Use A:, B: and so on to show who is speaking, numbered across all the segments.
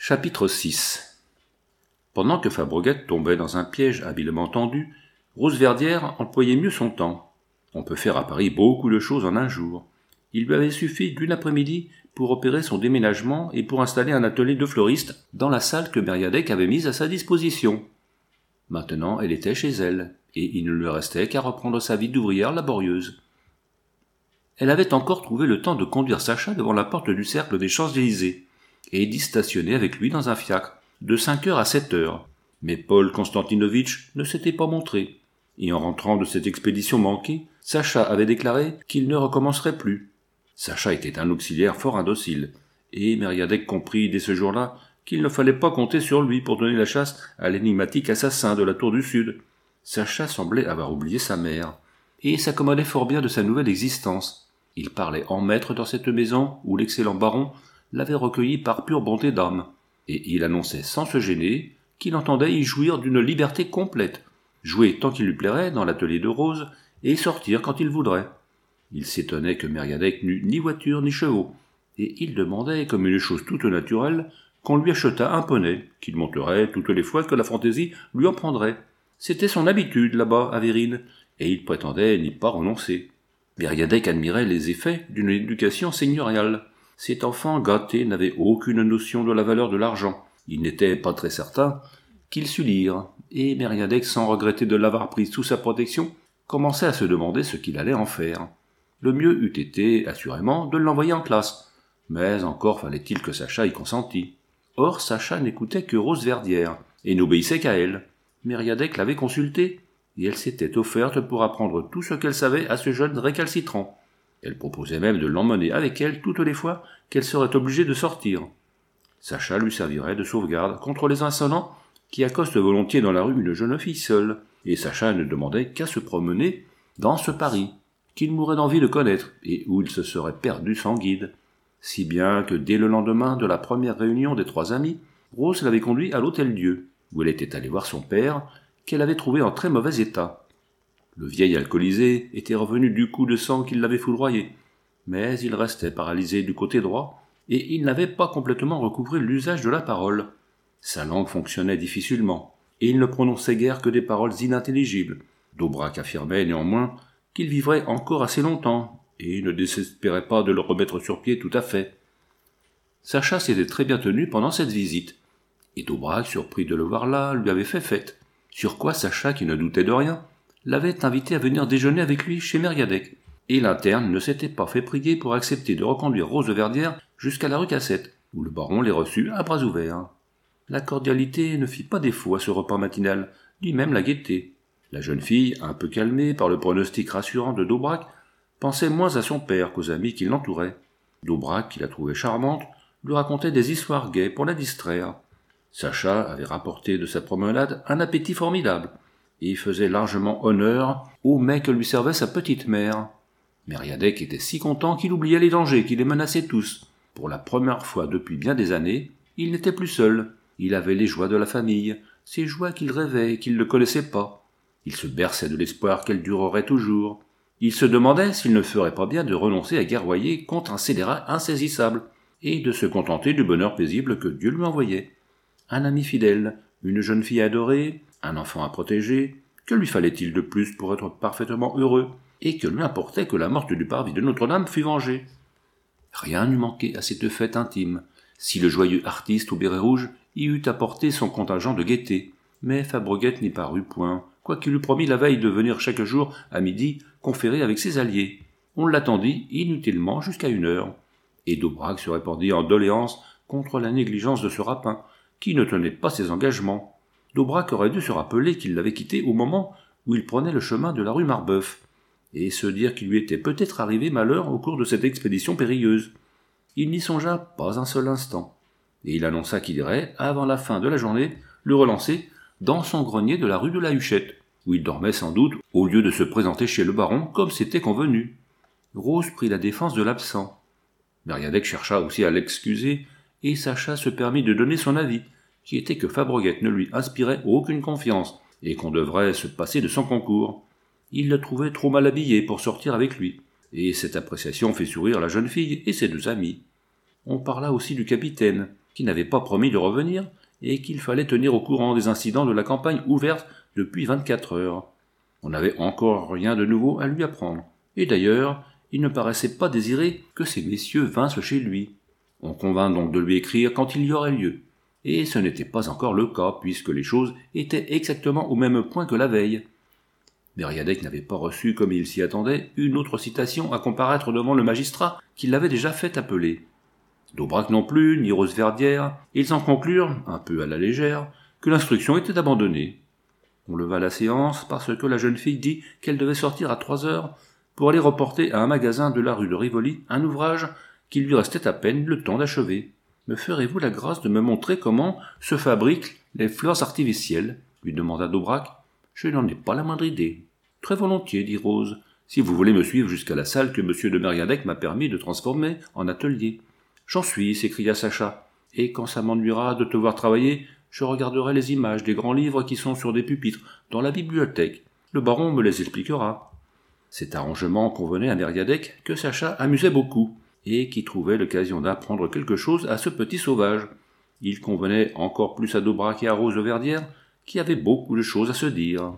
A: Chapitre 6. Pendant que Fabreguette tombait dans un piège habilement tendu, Roseverdière employait mieux son temps. On peut faire à Paris beaucoup de choses en un jour. Il lui avait suffi d'une après-midi pour opérer son déménagement et pour installer un atelier de fleuriste dans la salle que Mériadec avait mise à sa disposition. Maintenant, elle était chez elle, et il ne lui restait qu'à reprendre sa vie d'ouvrière laborieuse. Elle avait encore trouvé le temps de conduire Sacha devant la porte du cercle des Champs-Élysées, et d'y stationner avec lui dans un fiacre, de 5 heures à 7 heures. Mais Paul Konstantinovitch ne s'était pas montré, et en rentrant de cette expédition manquée, Sacha avait déclaré qu'il ne recommencerait plus. Sacha était un auxiliaire fort indocile, et Mériadec comprit dès ce jour-là qu'il ne fallait pas compter sur lui pour donner la chasse à l'énigmatique assassin de la Tour du Sud. Sacha semblait avoir oublié sa mère, et s'accommodait fort bien de sa nouvelle existence. Il parlait en maître dans cette maison où l'excellent baron l'avait recueilli par pure bonté d'âme, et il annonçait sans se gêner qu'il entendait y jouir d'une liberté complète, jouer tant qu'il lui plairait dans l'atelier de Rose, et sortir quand il voudrait. Il s'étonnait que Mériadec n'eût ni voiture ni chevaux, et il demandait, comme une chose toute naturelle, qu'on lui achetât un poney, qu'il monterait toutes les fois que la fantaisie lui en prendrait. C'était son habitude là-bas, à Vérines, et il prétendait n'y pas renoncer. Mériadec admirait les effets d'une éducation seigneuriale. Cet enfant gâté n'avait aucune notion de la valeur de l'argent. Il n'était pas très certain qu'il sût lire, et Mériadec, sans regretter de l'avoir pris sous sa protection, commençait à se demander ce qu'il allait en faire. Le mieux eût été, assurément, de l'envoyer en classe, mais encore fallait-il que Sacha y consentît. Or Sacha n'écoutait que Roseverdière, et n'obéissait qu'à elle. Mériadec l'avait consultée, et elle s'était offerte pour apprendre tout ce qu'elle savait à ce jeune récalcitrant. Elle proposait même de l'emmener avec elle toutes les fois qu'elle serait obligée de sortir. Sacha lui servirait de sauvegarde contre les insolents qui accostent volontiers dans la rue une jeune fille seule, et Sacha ne demandait qu'à se promener dans ce Paris, qu'il mourait d'envie de connaître, et où il se serait perdu sans guide. Si bien que dès le lendemain de la première réunion des trois amis, Rose l'avait conduit à l'Hôtel-Dieu, où elle était allée voir son père, qu'elle avait trouvé en très mauvais état. Le vieil alcoolisé était revenu du coup de sang qui l'avait foudroyé, mais il restait paralysé du côté droit, et il n'avait pas complètement recouvré l'usage de la parole. Sa langue fonctionnait difficilement, et il ne prononçait guère que des paroles inintelligibles. D'Aubrac affirmait néanmoins qu'il vivrait encore assez longtemps, et ne désespérait pas de le remettre sur pied tout à fait. Sacha s'était très bien tenu pendant cette visite, et d'Aubrac, surpris de le voir là, lui avait fait fête, sur quoi Sacha, qui ne doutait de rien, l'avait invité à venir déjeuner avec lui chez Mériadec, et l'interne ne s'était pas fait prier pour accepter de reconduire Roseverdière jusqu'à la rue Cassette, où le baron les reçut à bras ouverts. La cordialité ne fit pas défaut à ce repas matinal, ni même la gaieté. La jeune fille, un peu calmée par le pronostic rassurant de d'Aubrac, pensait moins à son père qu'aux amis qui l'entouraient. d'Aubrac, qui la trouvait charmante, lui racontait des histoires gaies pour la distraire. Sacha avait rapporté de sa promenade un appétit formidable, et faisait largement honneur au mets que lui servait sa petite mère. Mériadec était si content qu'il oubliait les dangers qui les menaçaient tous. Pour la première fois depuis bien des années, il n'était plus seul. Il avait les joies de la famille, ces joies qu'il rêvait et qu'il ne connaissait pas. Il se berçait de l'espoir qu'elles dureraient toujours. Il se demandait s'il ne ferait pas bien de renoncer à guerroyer contre un scélérat insaisissable, et de se contenter du bonheur paisible que Dieu lui envoyait. Un ami fidèle, une jeune fille adorée, un enfant à protéger, que lui fallait-il de plus pour être parfaitement heureux, et que lui importait que la morte du parvis de Notre-Dame fût vengée? Rien n'eût manqué à cette fête intime, si le joyeux artiste au béret rouge y eût apporté son contingent de gaieté, mais Fabreguette n'y parut point, quoiqu'il eût promis la veille de venir chaque jour, à midi, conférer avec ses alliés. On l'attendit inutilement jusqu'à 1 heure, et d'Aubrac se répandit en doléances contre la négligence de ce rapin, qui ne tenait pas ses engagements. d'Aubrac aurait dû se rappeler qu'il l'avait quitté au moment où il prenait le chemin de la rue Marbeuf, et se dire qu'il lui était peut-être arrivé malheur au cours de cette expédition périlleuse. Il n'y songea pas un seul instant, et il annonça qu'il irait, avant la fin de la journée, le relancer dans son grenier de la rue de la Huchette, où il dormait sans doute, au lieu de se présenter chez le baron comme c'était convenu. Rose prit la défense de l'absent. Mériadec chercha aussi à l'excuser, et Sacha se permit de donner son avis, qui était que Fabreguette ne lui inspirait aucune confiance, et qu'on devrait se passer de son concours. Il le trouvait trop mal habillé pour sortir avec lui, et cette appréciation fit sourire la jeune fille et ses deux amis. On parla aussi du capitaine, qui n'avait pas promis de revenir et qu'il fallait tenir au courant des incidents de la campagne ouverte depuis 24 heures. On n'avait encore rien de nouveau à lui apprendre. Et d'ailleurs, il ne paraissait pas désirer que ces messieurs vinssent chez lui. On convint donc de lui écrire quand il y aurait lieu. Et ce n'était pas encore le cas, puisque les choses étaient exactement au même point que la veille. Mériadec n'avait pas reçu, comme il s'y attendait, une autre citation à comparaître devant le magistrat qui l'avait déjà fait appeler. D'Aubrac non plus, ni Rosverdière, ils en conclurent, un peu à la légère, que l'instruction était abandonnée. On leva la séance parce que la jeune fille dit qu'elle devait sortir à 3 heures pour aller reporter à un magasin de la rue de Rivoli un ouvrage qu'il lui restait à peine le temps d'achever. « Me ferez-vous la grâce de me montrer comment se fabriquent les fleurs artificielles ?» lui demanda d'Aubrac. « Je n'en ai pas la moindre idée. »« Très volontiers, dit Rose, si vous voulez me suivre jusqu'à la salle que M. de Mériadec m'a permis de transformer en atelier. »« J'en suis, s'écria Sacha, et quand ça m'ennuiera de te voir travailler, je regarderai les images des grands livres qui sont sur des pupitres dans la bibliothèque. Le baron me les expliquera. » Cet arrangement convenait à Mériadec que Sacha amusait beaucoup, et qui trouvait l'occasion d'apprendre quelque chose à ce petit sauvage. Il convenait encore plus à d'Aubrac et à Roseverdière, qui avaient beaucoup de choses à se dire.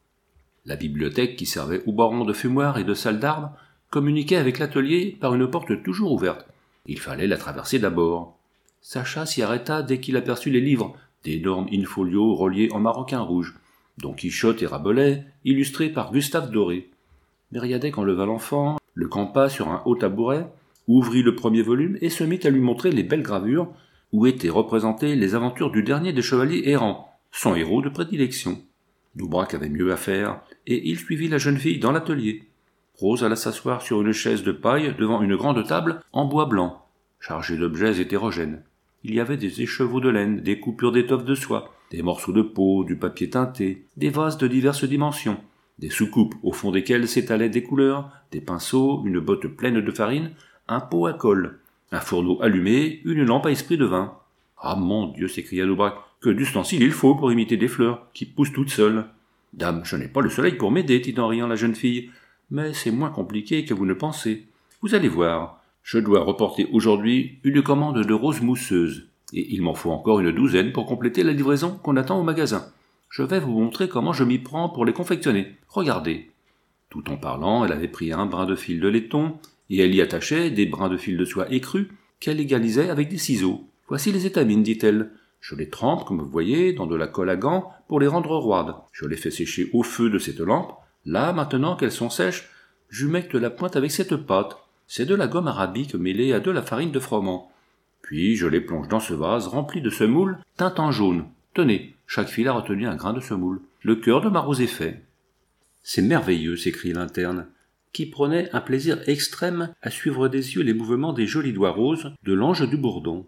A: La bibliothèque, qui servait au baron de fumoir et de salle d'armes, communiquait avec l'atelier par une porte toujours ouverte. Il fallait la traverser d'abord. Sacha s'y arrêta dès qu'il aperçut les livres, d'énormes in-folios reliés en maroquin rouge, Don Quichotte et Rabelais, illustrés par Gustave Doré. Mériadec enleva l'enfant, le campa sur un haut tabouret, ouvrit le premier volume et se mit à lui montrer les belles gravures où étaient représentées les aventures du dernier des chevaliers errants, son héros de prédilection. D'Aubrac avait mieux à faire, et il suivit la jeune fille dans l'atelier. Rose alla s'asseoir sur une chaise de paille devant une grande table en bois blanc, chargée d'objets hétérogènes. Il y avait des écheveaux de laine, des coupures d'étoffe de soie, des morceaux de peau, du papier teinté, des vases de diverses dimensions, des soucoupes au fond desquelles s'étalaient des couleurs, des pinceaux, une botte pleine de farine, un pot à colle, un fourneau allumé, une lampe à esprit de vin. « Ah, mon Dieu !» s'écria d'Aubrac, « que d'ustensile il faut pour imiter des fleurs, qui poussent toutes seules. »« Dame, je n'ai pas le soleil pour m'aider, dit en riant la jeune fille, mais c'est moins compliqué que vous ne pensez. Vous allez voir, je dois reporter aujourd'hui une commande de roses mousseuses, et il m'en faut encore une douzaine pour compléter la livraison qu'on attend au magasin. Je vais vous montrer comment je m'y prends pour les confectionner. Regardez. » Tout en parlant, elle avait pris un brin de fil de laiton, et elle y attachait des brins de fil de soie écrus qu'elle égalisait avec des ciseaux. « Voici les étamines, dit-elle. Je les trempe, comme vous voyez, dans de la colle à gants pour les rendre roides. Je les fais sécher au feu de cette lampe. Là, maintenant qu'elles sont sèches, j'humecte la pointe avec cette pâte. C'est de la gomme arabique mêlée à de la farine de froment. Puis je les plonge dans ce vase rempli de semoule teint en jaune. Tenez, chaque fil a retenu un grain de semoule. Le cœur de ma rose est fait. »« C'est merveilleux, s'écrie l'interne, qui prenait un plaisir extrême à suivre des yeux les mouvements des jolis doigts roses de l'ange du bourdon.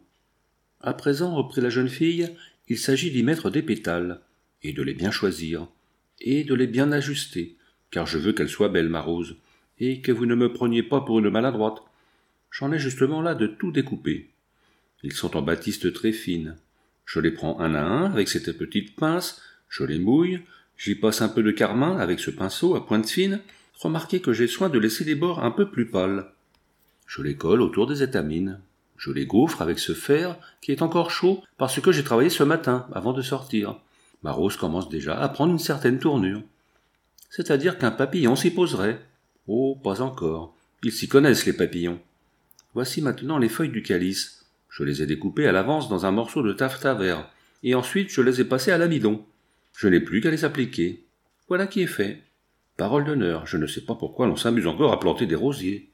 A: À présent, reprit la jeune fille, il s'agit d'y mettre des pétales, et de les bien choisir, et de les bien ajuster, car je veux qu'elle soit belle, ma rose, et que vous ne me preniez pas pour une maladroite. J'en ai justement là de tout découper. Ils sont en batiste très fine. Je les prends un à un avec cette petite pince, je les mouille, j'y passe un peu de carmin avec ce pinceau à pointe fine. Remarquez que j'ai soin de laisser les bords un peu plus pâles. Je les colle autour des étamines. Je les gaufre avec ce fer qui est encore chaud parce que j'ai travaillé ce matin avant de sortir. Ma rose commence déjà à prendre une certaine tournure. C'est-à-dire qu'un papillon s'y poserait. Oh, pas encore. Ils s'y connaissent, les papillons. Voici maintenant les feuilles du calice. Je les ai découpées à l'avance dans un morceau de taffetas vert, et ensuite je les ai passées à l'amidon. Je n'ai plus qu'à les appliquer. Voilà qui est fait. Parole d'honneur, je ne sais pas pourquoi l'on s'amuse encore à planter des rosiers.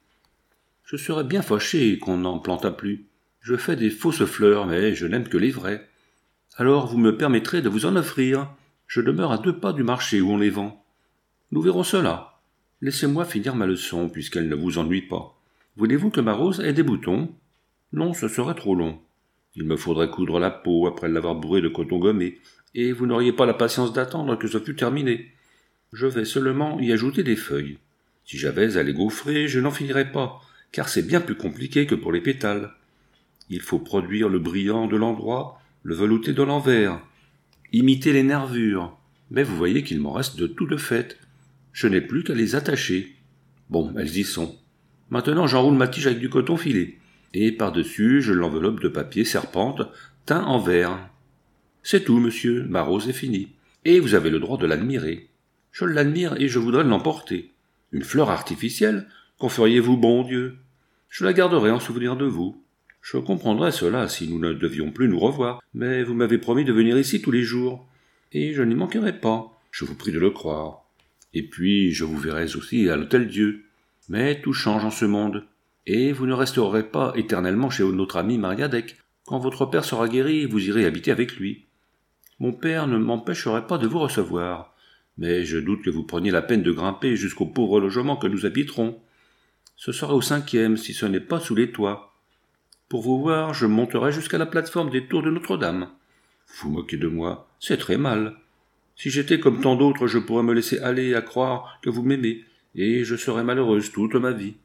A: Je serais bien fâché qu'on n'en plantât plus. Je fais des fausses fleurs, mais je n'aime que les vraies. Alors vous me permettrez de vous en offrir. Je demeure à 2 pas du marché où on les vend. Nous verrons cela. Laissez-moi finir ma leçon, puisqu'elle ne vous ennuie pas. Voulez-vous que ma rose ait des boutons? Non, ce serait trop long. Il me faudrait coudre la peau après l'avoir bourrée de coton gommé, et vous n'auriez pas la patience d'attendre que ce fût terminé. Je vais seulement y ajouter des feuilles. Si j'avais à les gaufrer, je n'en finirais pas, car c'est bien plus compliqué que pour les pétales. Il faut produire le brillant de l'endroit, le velouté de l'envers, imiter les nervures. Mais vous voyez qu'il m'en reste de tout de fait. Je n'ai plus qu'à les attacher. Bon, elles y sont. Maintenant, j'enroule ma tige avec du coton filé. et par-dessus je l'enveloppe de papier serpente teint en vert. C'est tout, monsieur, ma rose est finie, et vous avez le droit de l'admirer. Je l'admire et je voudrais l'emporter. Une fleur artificielle, qu'en feriez-vous, bon Dieu? Je la garderai en souvenir de vous. Je comprendrais cela si nous ne devions plus nous revoir, mais vous m'avez promis de venir ici tous les jours, et je n'y manquerai pas, je vous prie de le croire. Et puis je vous verrai aussi à l'Hôtel-Dieu. Mais tout change en ce monde, et vous ne resterez pas éternellement chez notre ami Mariadec. Quand votre père sera guéri, vous irez habiter avec lui. Mon père ne m'empêcherait pas de vous recevoir, mais je doute que vous preniez la peine de grimper jusqu'au pauvre logement que nous habiterons. Ce sera au 5e, si ce n'est pas sous les toits. Pour vous voir, je monterai jusqu'à la plateforme des tours de Notre-Dame. Vous vous moquez de moi, c'est très mal. Si j'étais comme tant d'autres, je pourrais me laisser aller à croire que vous m'aimez, et je serais malheureuse toute ma vie.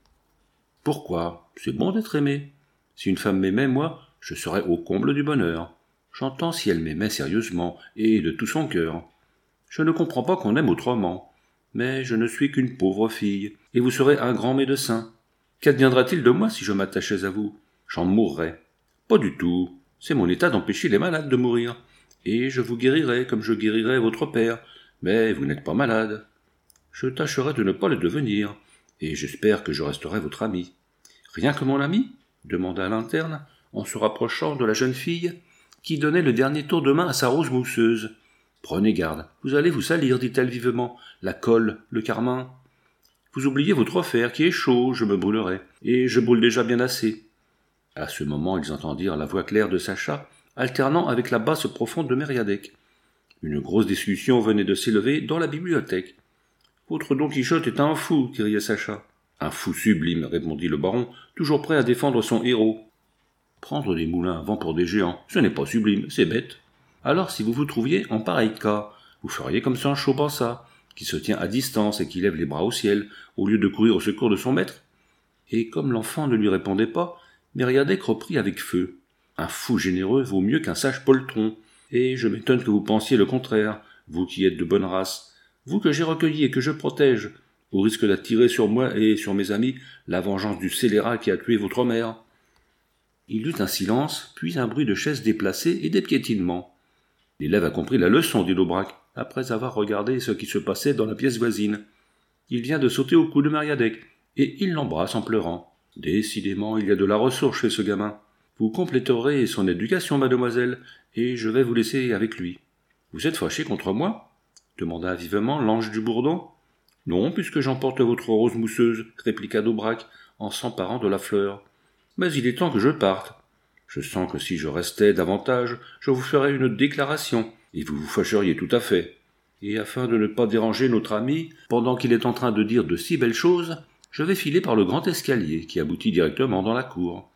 A: Pourquoi? C'est bon d'être aimé. Si une femme m'aimait, moi, je serais au comble du bonheur. J'entends si elle m'aimait sérieusement, et de tout son cœur. Je ne comprends pas qu'on aime autrement. Mais je ne suis qu'une pauvre fille, et vous serez un grand médecin. Qu'adviendra-t-il de moi si je m'attachais à vous? J'en mourrais. Pas du tout. C'est mon état d'empêcher les malades de mourir. Et je vous guérirai comme je guérirai votre père. Mais vous n'êtes pas malade. Je tâcherai de ne pas le devenir, et j'espère que je resterai votre ami. Rien que mon ami? Demanda l'interne, en se rapprochant de la jeune fille, qui donnait le dernier tour de main à sa rose mousseuse. Prenez garde, vous allez vous salir, dit-elle vivement, la colle, le carmin. Vous oubliez votre fer qui est chaud, je me brûlerai, et je brûle déjà bien assez. À ce moment, ils entendirent la voix claire de Sacha, alternant avec la basse profonde de Mériadec. Une grosse discussion venait de s'élever dans la bibliothèque. Votre Don Quichotte est un fou, criait Sacha. Un fou sublime, répondit le baron, toujours prêt à défendre son héros. Prendre des moulins à vent pour des géants, ce n'est pas sublime, c'est bête. Alors, si vous vous trouviez en pareil cas, vous feriez comme Sancho Panza, qui se tient à distance et qui lève les bras au ciel, au lieu de courir au secours de son maître. Et comme l'enfant ne lui répondait pas, Mériadec reprit avec feu. Un fou généreux vaut mieux qu'un sage poltron, et je m'étonne que vous pensiez le contraire, vous qui êtes de bonne race. Vous que j'ai recueilli et que je protège, au risque d'attirer sur moi et sur mes amis la vengeance du scélérat qui a tué votre mère. Il y eut un silence, puis un bruit de chaises déplacées et des piétinements. L'élève a compris la leçon, dit Daubrac, après avoir regardé ce qui se passait dans la pièce voisine. Il vient de sauter au cou de Mériadec, et il l'embrasse en pleurant. Décidément, il y a de la ressource chez ce gamin. Vous compléterez son éducation, mademoiselle, et je vais vous laisser avec lui. Vous êtes fâché contre moi? Demanda vivement l'ange du Bourdon. Non, puisque j'emporte votre rose mousseuse, répliqua Daubrac, en s'emparant de la fleur. Mais il est temps que je parte. Je sens que si je restais davantage, je vous ferais une déclaration, et vous vous fâcheriez tout à fait. Et afin de ne pas déranger notre ami, pendant qu'il est en train de dire de si belles choses, je vais filer par le grand escalier qui aboutit directement dans la cour.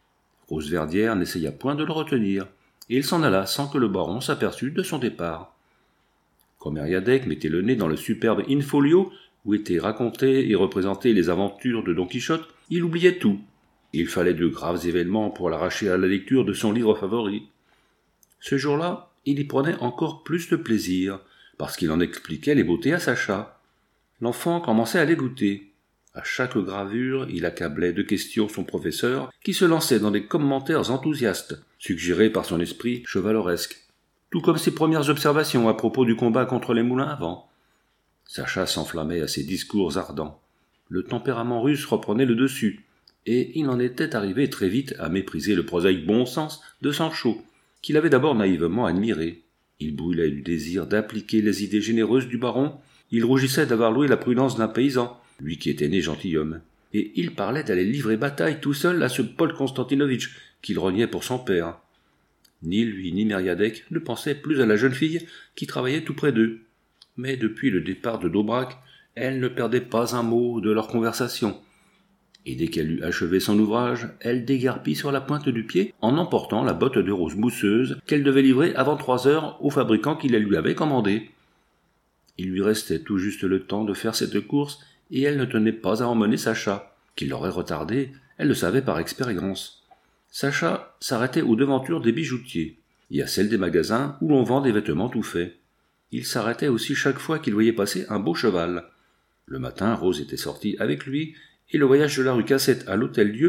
A: Rose Verdière n'essaya point de le retenir, et il s'en alla sans que le baron s'aperçût de son départ. Quand Mériadec mettait le nez dans le superbe in-folio, où étaient racontées et représentées les aventures de Don Quichotte, il oubliait tout. Il fallait de graves événements pour l'arracher à la lecture de son livre favori. Ce jour-là, il y prenait encore plus de plaisir, parce qu'il en expliquait les beautés à Sacha. L'enfant commençait à les goûter. À chaque gravure, il accablait de questions son professeur, qui se lançait dans des commentaires enthousiastes, suggérés par son esprit chevaleresque, tout comme ses premières observations à propos du combat contre les moulins à vent. Sacha s'enflammait à ses discours ardents. Le tempérament russe reprenait le dessus, et il en était arrivé très vite à mépriser le prosaïque bon sens de Sancho, qu'il avait d'abord naïvement admiré. Il brûlait du désir d'appliquer les idées généreuses du baron, il rougissait d'avoir loué la prudence d'un paysan, lui qui était né gentilhomme, et il parlait d'aller livrer bataille tout seul à ce Paul Constantinovitch qu'il reniait pour son père. Ni lui ni Mériadec ne pensaient plus à la jeune fille qui travaillait tout près d'eux. Mais depuis le départ de Daubrac, elle ne perdait pas un mot de leur conversation. Et dès qu'elle eut achevé son ouvrage, elle déguerpit sur la pointe du pied en emportant la botte de rose mousseuse qu'elle devait livrer avant 3 heures au fabricant qui la lui avait commandée. Il lui restait tout juste le temps de faire cette course et elle ne tenait pas à emmener Sacha, qui l'aurait retardée, elle le savait par expérience. Sacha s'arrêtait aux devantures des bijoutiers et à celles des magasins où l'on vend des vêtements tout faits. Il s'arrêtait aussi chaque fois qu'il voyait passer un beau cheval. Le matin, Rose était sortie avec lui et le voyage de la rue Cassette à l'Hôtel-Dieu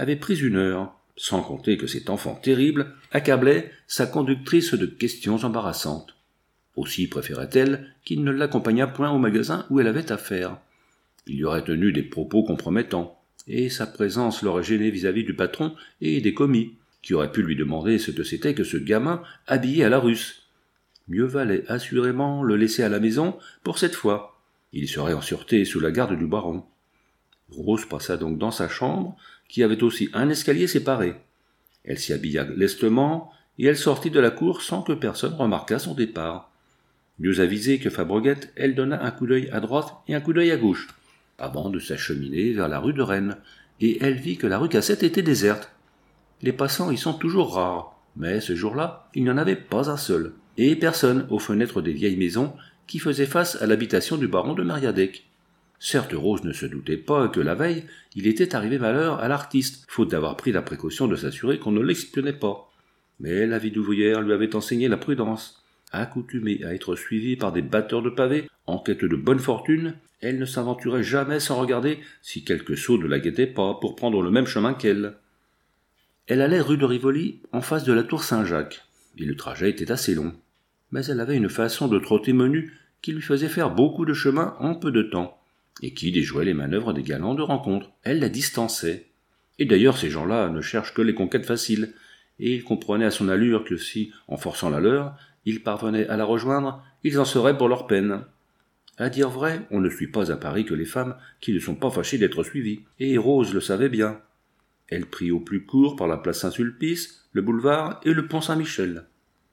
A: avait pris une heure, sans compter que cet enfant terrible accablait sa conductrice de questions embarrassantes. Aussi préférait-elle qu'il ne l'accompagnât point au magasin où elle avait affaire. Il y aurait tenu des propos compromettants, et sa présence l'aurait gêné vis-à-vis du patron et des commis, qui auraient pu lui demander ce que c'était que ce gamin habillé à la russe. Mieux valait assurément le laisser à la maison pour cette fois. Il serait en sûreté sous la garde du baron. Rose passa donc dans sa chambre, qui avait aussi un escalier séparé. Elle s'y habilla lestement, et elle sortit de la cour sans que personne remarquât son départ. Mieux avisée que Fabreguette, elle donna un coup d'œil à droite et un coup d'œil à gauche, avant de s'acheminer vers la rue de Rennes, et elle vit que la rue Cassette était déserte. Les passants y sont toujours rares, mais ce jour-là, il n'y en avait pas un seul, et personne aux fenêtres des vieilles maisons qui faisaient face à l'habitation du baron de Mériadec. Certes, Rose ne se doutait pas que la veille, il était arrivé malheur à l'artiste, faute d'avoir pris la précaution de s'assurer qu'on ne l'espionnait pas. Mais la vie d'ouvrière lui avait enseigné la prudence. Accoutumée à être suivie par des batteurs de pavés, en quête de bonne fortune, elle ne s'aventurait jamais sans regarder si quelque sot ne la guettait pas pour prendre le même chemin qu'elle. Elle allait rue de Rivoli, en face de la tour Saint-Jacques, et le trajet était assez long. Mais elle avait une façon de trotter menue qui lui faisait faire beaucoup de chemin en peu de temps, et qui déjouait les manœuvres des galants de rencontre. Elle la distançait. Et d'ailleurs, ces gens-là ne cherchent que les conquêtes faciles, et ils comprenaient à son allure que si, en forçant la leur, ils parvenaient à la rejoindre, ils en seraient pour leur peine. À dire vrai, on ne suit pas à Paris que les femmes qui ne sont pas fâchées d'être suivies, et Rose le savait bien. Elle prit au plus court par la place Saint-Sulpice, le boulevard et le pont Saint-Michel.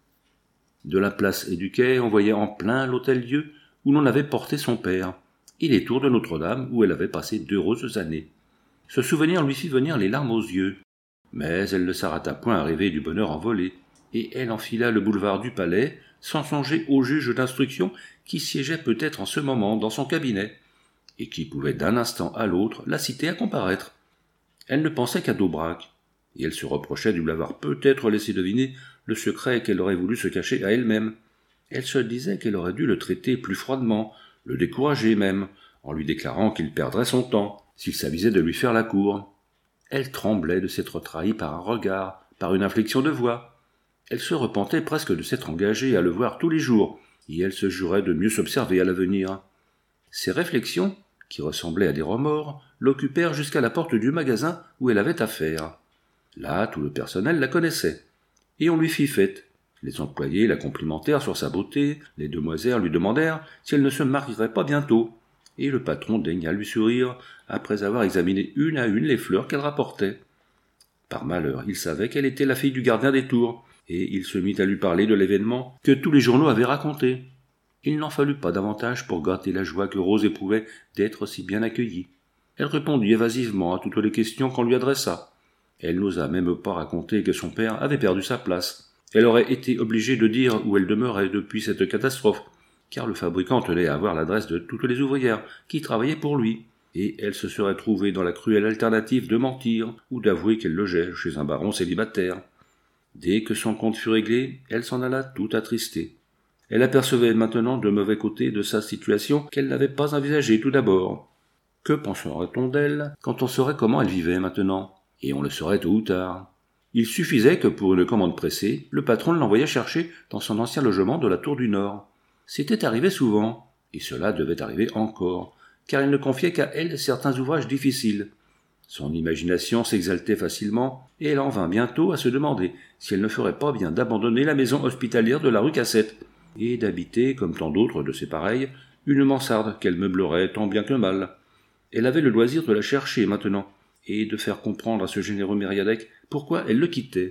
A: De la place et du quai, on voyait en plein l'hôtel-Dieu où l'on avait porté son père, et les tours de Notre-Dame où elle avait passé d'heureuses années. Ce souvenir lui fit venir les larmes aux yeux, mais elle ne s'arrêta point à rêver du bonheur envolé, et elle enfila le boulevard du Palais sans songer au juge d'instruction qui siégeait peut-être en ce moment dans son cabinet, et qui pouvait d'un instant à l'autre la citer à comparaître. Elle ne pensait qu'à Daubrac, et elle se reprochait de lui avoir peut-être laissé deviner le secret qu'elle aurait voulu se cacher à elle-même. Elle se disait qu'elle aurait dû le traiter plus froidement, le décourager même, en lui déclarant qu'il perdrait son temps, s'il s'avisait de lui faire la cour. Elle tremblait de s'être trahie par un regard, par une inflexion de voix. Elle se repentait presque de s'être engagée à le voir tous les jours, et elle se jurait de mieux s'observer à l'avenir. Ces réflexions, qui ressemblaient à des remords, l'occupèrent jusqu'à la porte du magasin où elle avait affaire. Là, tout le personnel la connaissait, et on lui fit fête. Les employés la complimentèrent sur sa beauté, les demoiselles lui demandèrent si elle ne se marierait pas bientôt, et le patron daigna lui sourire après avoir examiné une à une les fleurs qu'elle rapportait. Par malheur, il savait qu'elle était la fille du gardien des tours, et il se mit à lui parler de l'événement que tous les journaux avaient raconté. Il n'en fallut pas davantage pour gâter la joie que Rose éprouvait d'être si bien accueillie. Elle répondit évasivement à toutes les questions qu'on lui adressa. Elle n'osa même pas raconter que son père avait perdu sa place. Elle aurait été obligée de dire où elle demeurait depuis cette catastrophe, car le fabricant tenait à avoir l'adresse de toutes les ouvrières qui travaillaient pour lui, et elle se serait trouvée dans la cruelle alternative de mentir ou d'avouer qu'elle logeait chez un baron célibataire. Dès que son compte fut réglé, elle s'en alla tout attristée. Elle apercevait maintenant de mauvais côtés de sa situation qu'elle n'avait pas envisagé tout d'abord. Que penserait-on d'elle quand on saurait comment elle vivait maintenant? Et on le saurait tôt ou tard. Il suffisait que pour une commande pressée, le patron l'envoyait chercher dans son ancien logement de la Tour du Nord. C'était arrivé souvent, et cela devait arriver encore, car il ne confiait qu'à elle certains ouvrages difficiles. Son imagination s'exaltait facilement, et elle en vint bientôt à se demander si elle ne ferait pas bien d'abandonner la maison hospitalière de la rue Cassette, et d'habiter, comme tant d'autres de ses pareils, une mansarde qu'elle meublerait tant bien que mal. Elle avait le loisir de la chercher maintenant, et de faire comprendre à ce généreux Mériadec pourquoi elle le quittait.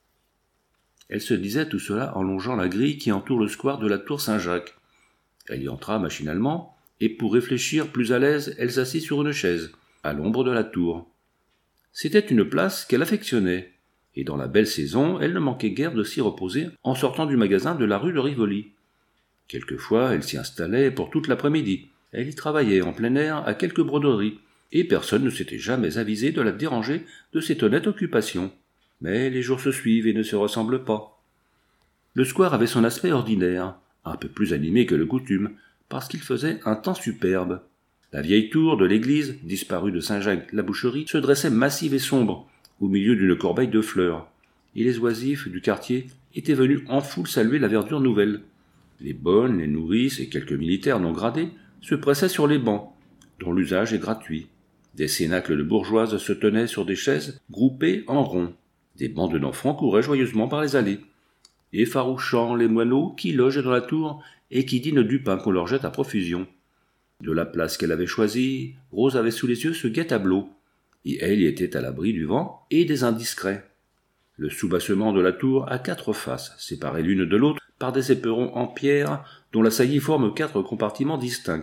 A: Elle se disait tout cela en longeant la grille qui entoure le square de la tour Saint-Jacques. Elle y entra machinalement, et pour réfléchir plus à l'aise, elle s'assit sur une chaise, à l'ombre de la tour. C'était une place qu'elle affectionnait, et dans la belle saison, elle ne manquait guère de s'y reposer en sortant du magasin de la rue de Rivoli. Quelquefois, elle s'y installait pour toute l'après-midi. Elle y travaillait en plein air à quelques broderies, et personne ne s'était jamais avisé de la déranger de cette honnête occupation. Mais les jours se suivent et ne se ressemblent pas. Le square avait son aspect ordinaire, un peu plus animé que de coutume, parce qu'il faisait un temps superbe. La vieille tour de l'église, disparue de Saint-Jacques-la-Boucherie, se dressait massive et sombre, au milieu d'une corbeille de fleurs, et les oisifs du quartier étaient venus en foule saluer la verdure nouvelle. Les bonnes, les nourrices et quelques militaires non gradés se pressaient sur les bancs, dont l'usage est gratuit. Des cénacles de bourgeoises se tenaient sur des chaises groupées en rond. Des bandes d'enfants couraient joyeusement par les allées, effarouchant les moineaux qui logent dans la tour et qui dînent du pain qu'on leur jette à profusion. De la place qu'elle avait choisie, Rose avait sous les yeux ce guet-tableau, et elle y était à l'abri du vent et des indiscrets. Le soubassement de la tour a 4 faces, séparées l'une de l'autre par des éperons en pierre dont la saillie forme 4 compartiments distincts.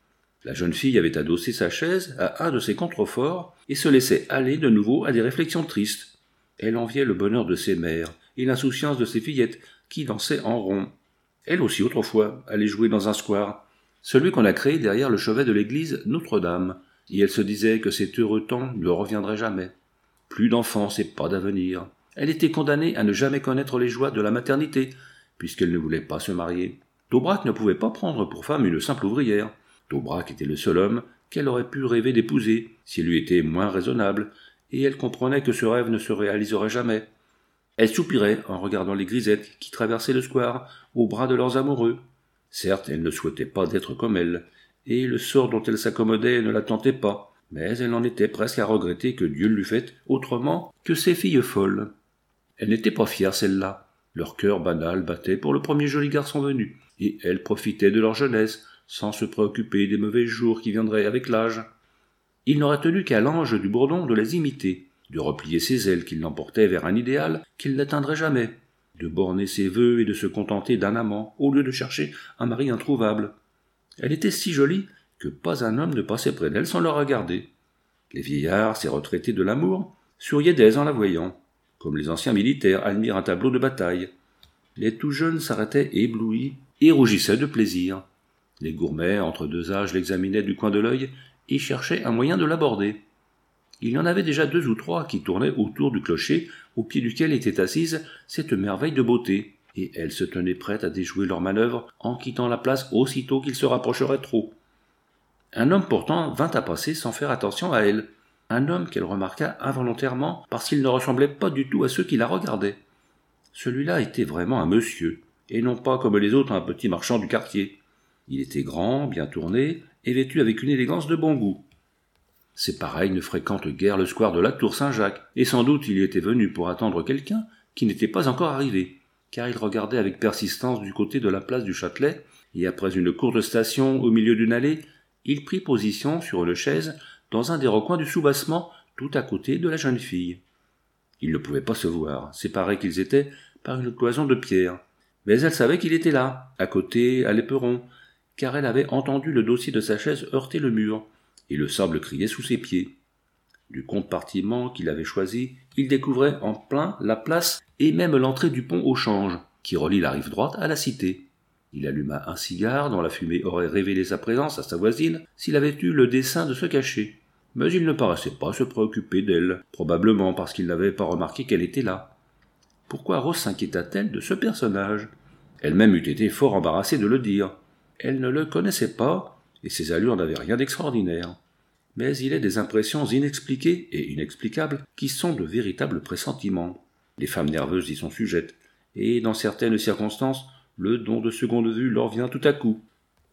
A: La jeune fille avait adossé sa chaise à un de ces contreforts et se laissait aller de nouveau à des réflexions tristes. Elle enviait le bonheur de ses mères et l'insouciance de ses fillettes qui dansaient en rond. Elle aussi autrefois allait jouer dans un square, celui qu'on a créé derrière le chevet de l'église Notre-Dame, et elle se disait que cet heureux temps ne reviendrait jamais. Plus d'enfance et pas d'avenir. Elle était condamnée à ne jamais connaître les joies de la maternité, puisqu'elle ne voulait pas se marier. D'Aubrac ne pouvait pas prendre pour femme une simple ouvrière. D'Aubrac était le seul homme qu'elle aurait pu rêver d'épouser, s'il eût été moins raisonnable, et elle comprenait que ce rêve ne se réaliserait jamais. Elle soupirait en regardant les grisettes qui traversaient le square au bras de leurs amoureux. Certes, elle ne souhaitait pas d'être comme elles, et le sort dont elle s'accommodait ne la tentait pas, mais elle en était presque à regretter que Dieu l'eût faite autrement que ces filles folles. Elle n'était pas fière, celle-là. Leur cœur banal battait pour le premier joli garçon venu, et elle profitait de leur jeunesse, sans se préoccuper des mauvais jours qui viendraient avec l'âge. Il n'aurait tenu qu'à l'ange du Bourdon de les imiter, de replier ses ailes qui l'emportaient vers un idéal qu'il n'atteindrait jamais, de borner ses vœux et de se contenter d'un amant, au lieu de chercher un mari introuvable. Elle était si jolie que pas un homme ne passait près d'elle sans la regarder. Les vieillards, ces retraités de l'amour, souriaient d'aise en la voyant, comme les anciens militaires admirent un tableau de bataille. Les tout jeunes s'arrêtaient éblouis et rougissaient de plaisir. Les gourmets, entre deux âges, l'examinaient du coin de l'œil et cherchaient un moyen de l'aborder. Il y en avait déjà 2 ou 3 qui tournaient autour du clocher au pied duquel était assise cette merveille de beauté, et elles se tenaient prêtes à déjouer leurs manœuvres en quittant la place aussitôt qu'ils se rapprocheraient trop. Un homme pourtant vint à passer sans faire attention à elle, un homme qu'elle remarqua involontairement parce qu'il ne ressemblait pas du tout à ceux qui la regardaient. Celui-là était vraiment un monsieur, et non pas comme les autres un petit marchand du quartier. Il était grand, bien tourné, et vêtu avec une élégance de bon goût. Ses pareils ne fréquentent guère le square de la Tour Saint-Jacques, et sans doute il y était venu pour attendre quelqu'un qui n'était pas encore arrivé, car il regardait avec persistance du côté de la place du Châtelet, et après une courte station au milieu d'une allée, il prit position sur une chaise dans un des recoins du soubassement, tout à côté de la jeune fille. Ils ne pouvaient pas se voir, séparés qu'ils étaient par une cloison de pierre, mais elle savait qu'il était là, à côté, à l'éperon, car elle avait entendu le dossier de sa chaise heurter le mur, et le sable criait sous ses pieds. Du compartiment qu'il avait choisi, il découvrait en plein la place et même l'entrée du pont au change, qui relie la rive droite à la cité. Il alluma un cigare dont la fumée aurait révélé sa présence à sa voisine s'il avait eu le dessein de se cacher. Mais il ne paraissait pas se préoccuper d'elle, probablement parce qu'il n'avait pas remarqué qu'elle était là. Pourquoi Rose s'inquiéta-t-elle de ce personnage? Elle-même eût été fort embarrassée de le dire. Elle ne le connaissait pas, et ses allures n'avaient rien d'extraordinaire. Mais il est des impressions inexpliquées et inexplicables qui sont de véritables pressentiments. Les femmes nerveuses y sont sujettes, et dans certaines circonstances, le don de seconde vue leur vient tout à coup.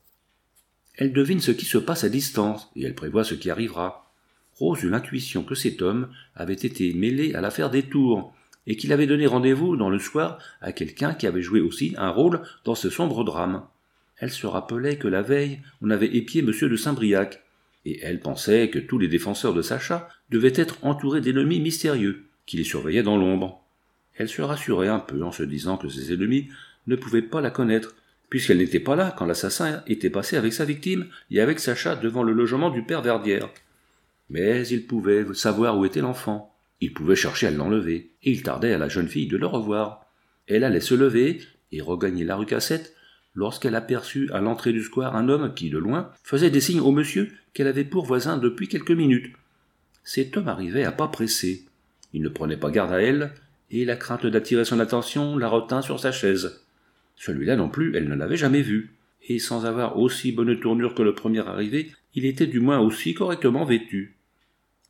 A: Elle devine ce qui se passe à distance, et elle prévoit ce qui arrivera. Rose eut l'intuition que cet homme avait été mêlé à l'affaire des tours, et qu'il avait donné rendez-vous dans le soir à quelqu'un qui avait joué aussi un rôle dans ce sombre drame. Elle se rappelait que la veille, on avait épié M. de Saint-Briac, et elle pensait que tous les défenseurs de Sacha devaient être entourés d'ennemis mystérieux, qui les surveillaient dans l'ombre. Elle se rassurait un peu en se disant que ses ennemis ne pouvaient pas la connaître, puisqu'elle n'était pas là quand l'assassin était passé avec sa victime et avec Sacha devant le logement du père Verdière. Mais il pouvait savoir où était l'enfant. Il pouvait chercher à l'enlever, et il tardait à la jeune fille de le revoir. Elle allait se lever et regagner la rue Cassette lorsqu'elle aperçut à l'entrée du square un homme qui, de loin, faisait des signes au monsieur qu'elle avait pour voisin depuis quelques minutes. Cet homme arrivait à pas pressés. Il ne prenait pas garde à elle, et la crainte d'attirer son attention la retint sur sa chaise. Celui-là non plus, elle ne l'avait jamais vu, et sans avoir aussi bonne tournure que le premier arrivé, il était du moins aussi correctement vêtu.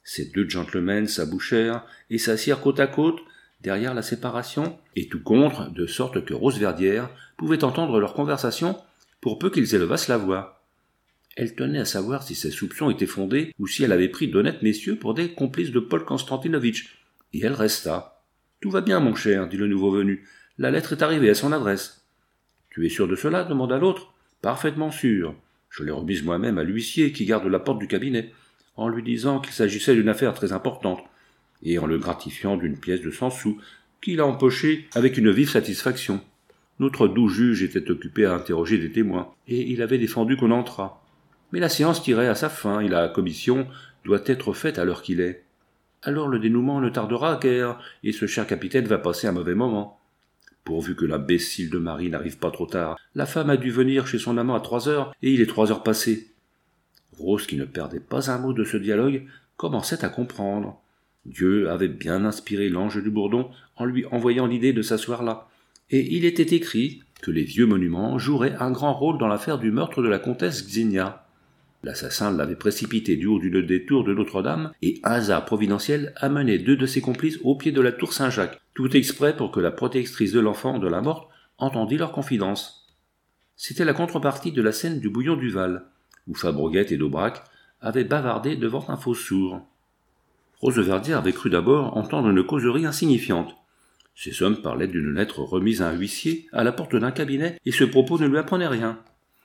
A: Ces deux gentlemen s'abouchèrent et s'assirent côte à côte, derrière la séparation, et tout contre, de sorte que Rosverdière pouvait entendre leur conversation, pour peu qu'ils élevassent la voix. Elle tenait à savoir si ses soupçons étaient fondés, ou si elle avait pris d'honnêtes messieurs pour des complices de Paul Konstantinovitch, et elle resta. « Tout va bien, mon cher, dit le nouveau venu. La lettre est arrivée à son adresse. »« Tu es sûr de cela » demanda l'autre. « Parfaitement sûr. Je l'ai remise moi-même à l'huissier qui garde la porte du cabinet, en lui disant qu'il s'agissait d'une affaire très importante, et en le gratifiant d'une pièce de 100 sous, qu'il a empochée avec une vive satisfaction. Notre doux juge était occupé à interroger des témoins, et il avait défendu qu'on entrât. Mais la séance tirait à sa fin, et la commission doit être faite à l'heure qu'il est. Alors le dénouement ne tardera guère, et ce cher capitaine va passer un mauvais moment. Pourvu que l'imbécile de Marie n'arrive pas trop tard, la femme a dû venir chez son amant à 3 heures, et il est 3 heures passées. » Rose, qui ne perdait pas un mot de ce dialogue, commençait à comprendre. Dieu avait bien inspiré l'ange du Bourdon en lui envoyant l'idée de s'asseoir là, et il était écrit que les vieux monuments joueraient un grand rôle dans l'affaire du meurtre de la comtesse Xenia. L'assassin l'avait précipité du haut d'une des tours de Notre-Dame, et un hasard providentiel amenait 2 de ses complices au pied de la tour Saint-Jacques, tout exprès pour que la protectrice de l'enfant de la morte entendît leur confidence. C'était la contrepartie de la scène du bouillon du Val, où Fabreguette et Daubrac avaient bavardé devant un faux sourd. Rosverdière avait cru d'abord entendre une causerie insignifiante. Ces hommes parlaient d'une lettre remise à un huissier à la porte d'un cabinet, et ce propos ne lui apprenait rien.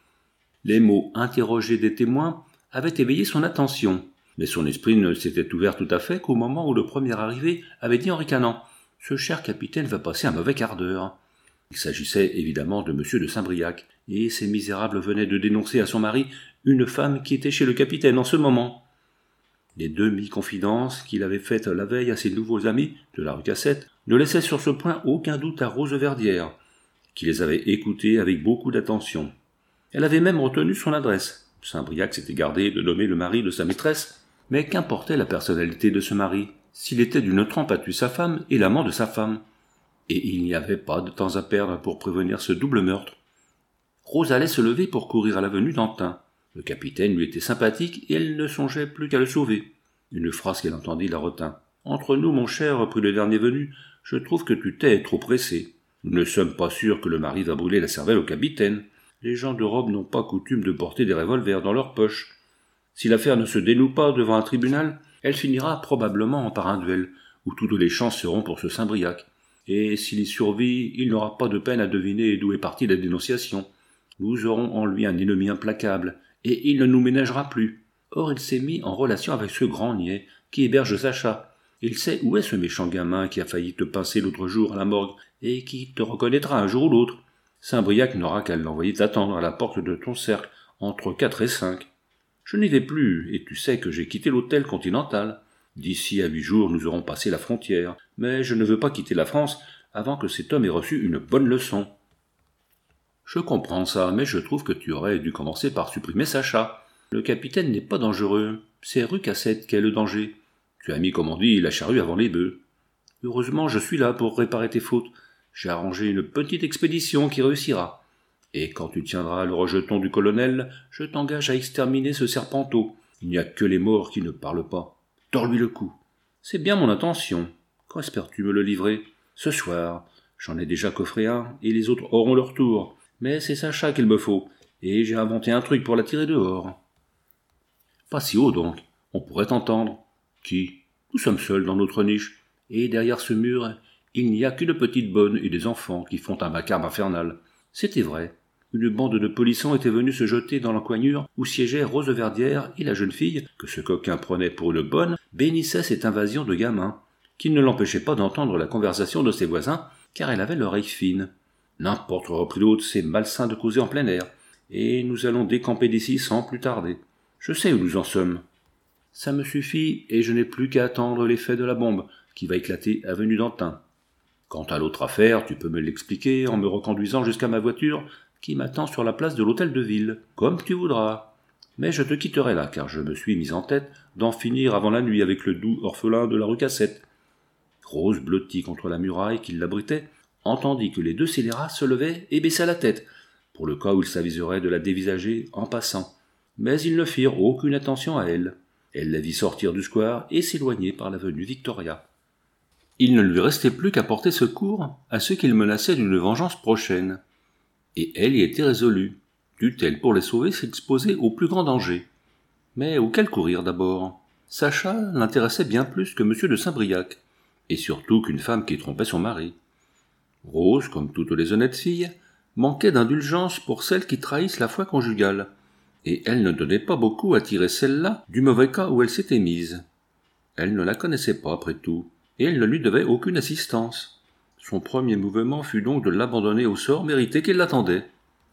A: Les mots « interroger des témoins » avaient éveillé son attention, mais son esprit ne s'était ouvert tout à fait qu'au moment où le premier arrivé avait dit en ricanant « Ce cher capitaine va passer un mauvais quart d'heure ». Il s'agissait évidemment de M. de Saint-Briac, et ces misérables venaient de dénoncer à son mari une femme qui était chez le capitaine en ce moment. Les demi-confidences qu'il avait faites la veille à ses nouveaux amis de la rue Cassette ne laissaient sur ce point aucun doute à Rosverdière, qui les avait écoutées avec beaucoup d'attention. Elle avait même retenu son adresse. Saint-Briac s'était gardé de nommer le mari de sa maîtresse, mais qu'importait la personnalité de ce mari, s'il était d'une trempe à tuer sa femme et l'amant de sa femme? Et il n'y avait pas de temps à perdre pour prévenir ce double meurtre. Rose allait se lever pour courir à l'avenue d'Antin. Le capitaine lui était sympathique et elle ne songeait plus qu'à le sauver. Une phrase qu'elle entendit la retint. « Entre nous, mon cher, reprit le dernier venu, je trouve que tu t'es trop pressé. Nous ne sommes pas sûrs que le mari va brûler la cervelle au capitaine. Les gens de robe n'ont pas coutume de porter des revolvers dans leurs poches. Si l'affaire ne se dénoue pas devant un tribunal, elle finira probablement par un duel, où toutes les chances seront pour ce Saint-Briac. Et s'il y survit, il n'aura pas de peine à deviner d'où est partie la dénonciation. Nous aurons en lui un ennemi implacable, et il ne nous ménagera plus. Or il s'est mis en relation avec ce grand niais qui héberge Sacha. Il sait où est ce méchant gamin qui a failli te pincer l'autre jour à la morgue, et qui te reconnaîtra un jour ou l'autre. Saint-Briac n'aura qu'à l'envoyer t'attendre à la porte de ton cercle, entre 4 et 5. Je n'y vais plus, et tu sais que j'ai quitté l'hôtel Continental. D'ici à 8 jours, nous aurons passé la frontière, mais je ne veux pas quitter la France avant que cet homme ait reçu une bonne leçon. Je comprends ça, mais je trouve que tu aurais dû commencer par supprimer Sacha. Le capitaine n'est pas dangereux, c'est rue Cassette qu'est le danger. Tu as mis, comme on dit, la charrue avant les bœufs. Heureusement, je suis là pour réparer tes fautes. J'ai arrangé une petite expédition qui réussira. Et quand tu tiendras le rejeton du colonel, je t'engage à exterminer ce serpenteau. Il n'y a que les morts qui ne parlent pas. Tords-lui le cou. C'est bien mon intention. Quand espères-tu me le livrer? Ce soir. J'en ai déjà coffré un, et les autres auront leur tour. Mais c'est Sacha qu'il me faut, et j'ai inventé un truc pour la tirer dehors. Pas si haut donc, on pourrait t'entendre. Qui? Nous sommes seuls dans notre niche, et derrière ce mur, il n'y a qu'une petite bonne et des enfants qui font un vacarme infernal. C'était vrai. Une bande de polissons était venue se jeter dans l'encoignure où siégeaient Rosverdière et la jeune fille, que ce coquin prenait pour une bonne, bénissait cette invasion de gamins, qui ne l'empêchait pas d'entendre la conversation de ses voisins, car elle avait l'oreille fine. N'importe, reprit l'autre, c'est malsain de causer en plein air, et nous allons décamper d'ici sans plus tarder. Je sais où nous en sommes. Ça me suffit, et je n'ai plus qu'à attendre l'effet de la bombe, qui va éclater avenue d'Antin. Quant à l'autre affaire, tu peux me l'expliquer en me reconduisant jusqu'à ma voiture, qui m'attend sur la place de l'hôtel de ville, comme tu voudras. Mais je te quitterai là, car je me suis mis en tête d'en finir avant la nuit avec le doux orphelin de la rue Cassette. Rose, blottie contre la muraille qui l'abritait, entendit que les deux scélérats se levaient et baissaient la tête, pour le cas où il s'aviserait de la dévisager en passant. Mais ils ne firent aucune attention à elle. Elle la vit sortir du square et s'éloigner par l'avenue Victoria. Il ne lui restait plus qu'à porter secours à ceux qu'il menaçait d'une vengeance prochaine. Et elle y était résolue, dût-elle pour les sauver s'exposer au plus grand danger. Mais auquel courir d'abord? Sacha l'intéressait bien plus que M. de Saint-Briac, et surtout qu'une femme qui trompait son mari. Rose, comme toutes les honnêtes filles, manquait d'indulgence pour celles qui trahissent la foi conjugale, et elle ne donnait pas beaucoup à tirer celle-là du mauvais cas où elle s'était mise. Elle ne la connaissait pas, après tout, et elle ne lui devait aucune assistance. Son premier mouvement fut donc de l'abandonner au sort mérité qu'il l'attendait.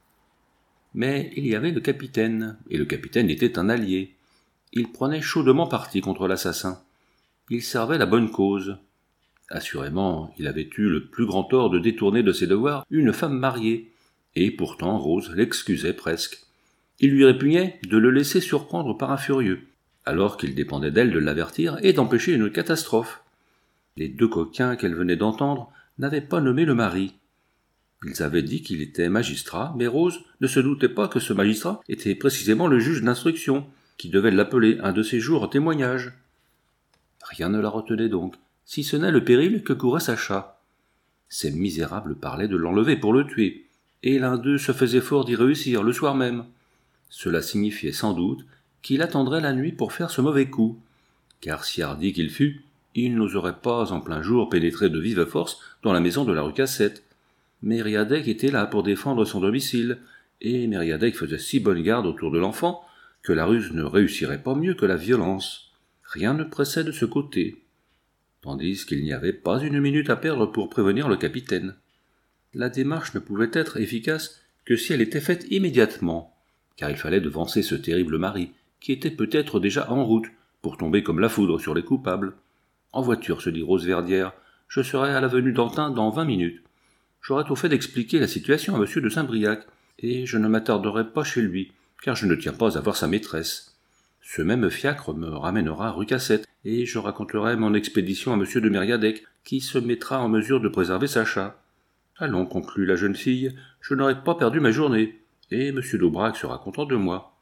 A: Mais il y avait le capitaine, et le capitaine était un allié. Il prenait chaudement parti contre l'assassin. Il servait la bonne cause. Assurément, il avait eu le plus grand tort de détourner de ses devoirs une femme mariée, et pourtant Rose l'excusait presque. Il lui répugnait de le laisser surprendre par un furieux, alors qu'il dépendait d'elle de l'avertir et d'empêcher une catastrophe. Les deux coquins qu'elle venait d'entendre n'avaient pas nommé le mari. Ils avaient dit qu'il était magistrat, mais Rose ne se doutait pas que ce magistrat était précisément le juge d'instruction, qui devait l'appeler un de ces jours à témoignage. Rien ne la retenait donc, si ce n'est le péril que courait Sacha. Ces misérables parlaient de l'enlever pour le tuer, et l'un d'eux se faisait fort d'y réussir le soir même. Cela signifiait sans doute qu'il attendrait la nuit pour faire ce mauvais coup, car si hardi qu'il fût, il n'oserait pas en plein jour pénétrer de vive force dans la maison de la rue Cassette. Mériadec était là pour défendre son domicile, et Mériadec faisait si bonne garde autour de l'enfant que la ruse ne réussirait pas mieux que la violence. Rien ne pressait de ce côté, tandis qu'il n'y avait pas une minute à perdre pour prévenir le capitaine. La démarche ne pouvait être efficace que si elle était faite immédiatement, car il fallait devancer ce terrible mari, qui était peut-être déjà en route pour tomber comme la foudre sur les coupables. En voiture, se dit Rose Verdière, je serai à l'avenue d'Antin dans 20 minutes. J'aurai tout fait d'expliquer la situation à M. de Saint-Briac, et je ne m'attarderai pas chez lui, car je ne tiens pas à voir sa maîtresse. Ce même fiacre me ramènera rue Cassette, et je raconterai mon expédition à M. de Mériadec, qui se mettra en mesure de préserver Sacha. Allons, conclut la jeune fille, je n'aurai pas perdu ma journée, et M. d'Aubrac sera content de moi.